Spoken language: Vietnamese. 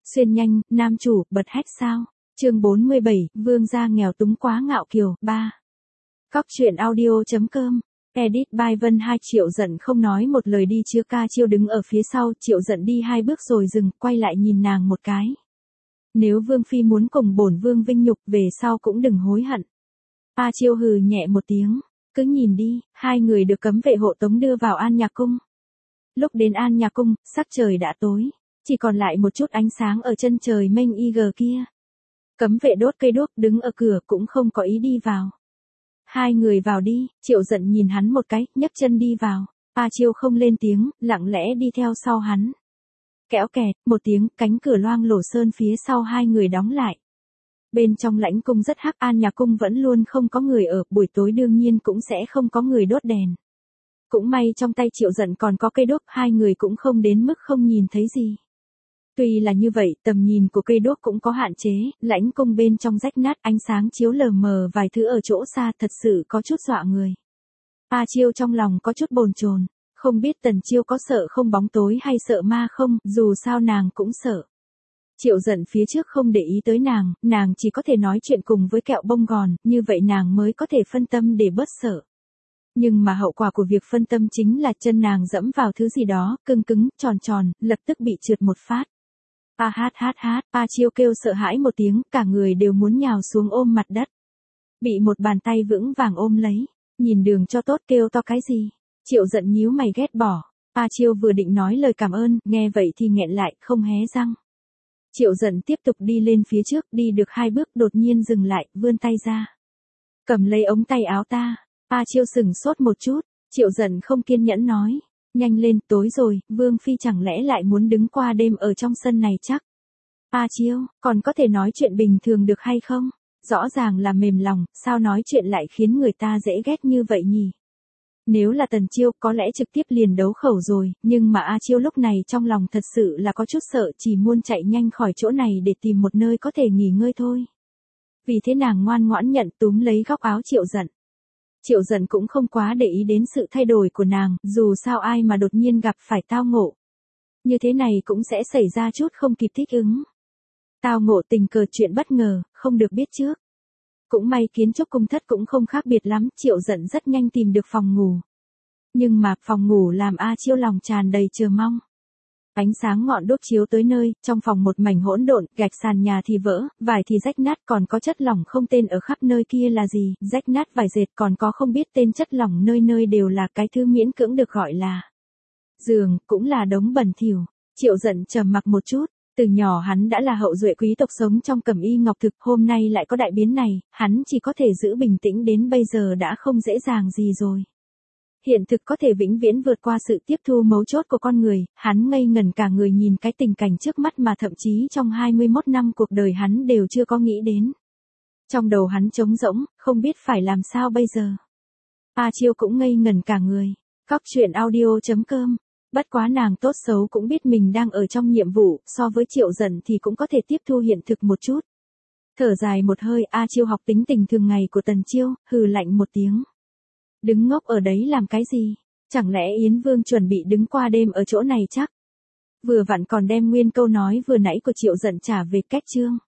Xuyên nhanh, nam chủ, bật hét sao? Chương 47, vương gia nghèo túng quá ngạo kiều, 3. Cóc truyện audio.com. Edit by Vân. Hai Triệu Giận không nói một lời đi chưa ca chiêu đứng ở phía sau, Triệu Giận đi 2 bước rồi dừng, quay lại nhìn nàng một cái. Nếu vương phi muốn cùng bổn vương vinh nhục, về sau cũng đừng hối hận. A Chiêu hừ nhẹ một tiếng, cứ nhìn đi. Hai người được cấm vệ hộ tống đưa vào An Nhạc Cung. Lúc đến An Nhạc Cung, sắc trời đã tối, chỉ còn lại một chút ánh sáng ở chân trời mênh kia. Cấm vệ đốt cây đuốc đứng ở cửa cũng không có ý đi vào. Hai người vào đi. Triệu Giận nhìn hắn một cái, nhấc chân đi vào. A Chiêu không lên tiếng, lặng lẽ đi theo sau hắn. Kéo kẹt, một tiếng, cánh cửa loang lổ sơn phía sau hai người đóng lại. Bên trong lãnh cung rất hắc, An Nhạc Cung vẫn luôn không có người ở, buổi tối đương nhiên cũng sẽ không có người đốt đèn. Cũng may trong tay Triệu Giận còn có cây đuốc, hai người cũng không đến mức không nhìn thấy gì. Tuy là như vậy, tầm nhìn của cây đuốc cũng có hạn chế, lãnh cung bên trong rách nát, ánh sáng chiếu lờ mờ vài thứ ở chỗ xa, thật sự có chút dọa người. A Chiêu trong lòng có chút bồn chồn, không biết Tần Chiêu có sợ không bóng tối hay sợ ma không, dù sao nàng cũng sợ. Triệu Giận phía trước không để ý tới nàng chỉ có thể nói chuyện cùng với kẹo bông gòn, như vậy nàng mới có thể phân tâm để bớt sợ. Nhưng mà hậu quả của việc phân tâm chính là chân nàng dẫm vào thứ gì đó, cứng cứng, tròn, lập tức bị trượt một phát. A Chiêu kêu sợ hãi một tiếng, cả người đều muốn nhào xuống ôm mặt đất. Bị một bàn tay vững vàng ôm lấy, nhìn đường cho tốt kêu to cái gì. Triệu Giận nhíu mày ghét bỏ. A Chiêu vừa định nói lời cảm ơn, nghe vậy thì nghẹn lại, không hé răng. Triệu Giận tiếp tục đi lên phía trước, đi được 2 bước đột nhiên dừng lại, vươn tay ra. Cầm lấy ống tay áo ta. A Chiêu sừng sốt một chút, Triệu Giận không kiên nhẫn nói. Nhanh lên, tối rồi, vương phi chẳng lẽ lại muốn đứng qua đêm ở trong sân này chắc. A Chiêu, còn có thể nói chuyện bình thường được hay không? Rõ ràng là mềm lòng, sao nói chuyện lại khiến người ta dễ ghét như vậy nhỉ? Nếu là Tần Chiêu có lẽ trực tiếp liền đấu khẩu rồi, nhưng mà A Chiêu lúc này trong lòng thật sự là có chút sợ, chỉ muốn chạy nhanh khỏi chỗ này để tìm một nơi có thể nghỉ ngơi thôi. Vì thế nàng ngoan ngoãn nhận, túm lấy góc áo Triệu Giận. Triệu Giận cũng không quá để ý đến sự thay đổi của nàng, dù sao ai mà đột nhiên gặp phải tao ngộ. Như thế này cũng sẽ xảy ra chút không kịp thích ứng. Tao ngộ tình cờ chuyện bất ngờ, không được biết trước. Cũng may kiến trúc cung thất cũng không khác biệt lắm, Triệu Giận rất nhanh tìm được phòng ngủ. Nhưng mà phòng ngủ làm A Chiêu lòng tràn đầy chờ mong. Ánh sáng ngọn đuốc chiếu tới nơi, trong phòng một mảnh hỗn độn, gạch sàn nhà thì vỡ, vải thì rách nát, còn có chất lỏng không tên ở khắp nơi kia là gì, rách nát vải dệt, còn có không biết tên chất lỏng nơi nơi đều là cái thứ miễn cưỡng được gọi là giường, cũng là đống bẩn thỉu. Triệu Giận trầm mặc một chút, từ nhỏ hắn đã là hậu duệ quý tộc sống trong cẩm y ngọc thực, hôm nay lại có đại biến này, hắn chỉ có thể giữ bình tĩnh đến bây giờ đã không dễ dàng gì rồi. Hiện thực có thể vĩnh viễn vượt qua sự tiếp thu mấu chốt của con người, hắn ngây ngẩn cả người nhìn cái tình cảnh trước mắt mà thậm chí trong 21 năm cuộc đời hắn đều chưa có nghĩ đến. Trong đầu hắn trống rỗng, không biết phải làm sao bây giờ. A Chiêu cũng ngây ngẩn cả người. Cóc truyện audio.com. Bất quá nàng tốt xấu cũng biết mình đang ở trong nhiệm vụ, so với Triệu Giận thì cũng có thể tiếp thu hiện thực một chút. Thở dài một hơi, A Chiêu học tính tình thường ngày của Tần Chiêu, hừ lạnh một tiếng. Đứng ngốc ở đấy làm cái gì? Chẳng lẽ Yến Vương chuẩn bị đứng qua đêm ở chỗ này chắc? Vừa vặn còn đem nguyên câu nói vừa nãy của Triệu Giận trả về cách chương.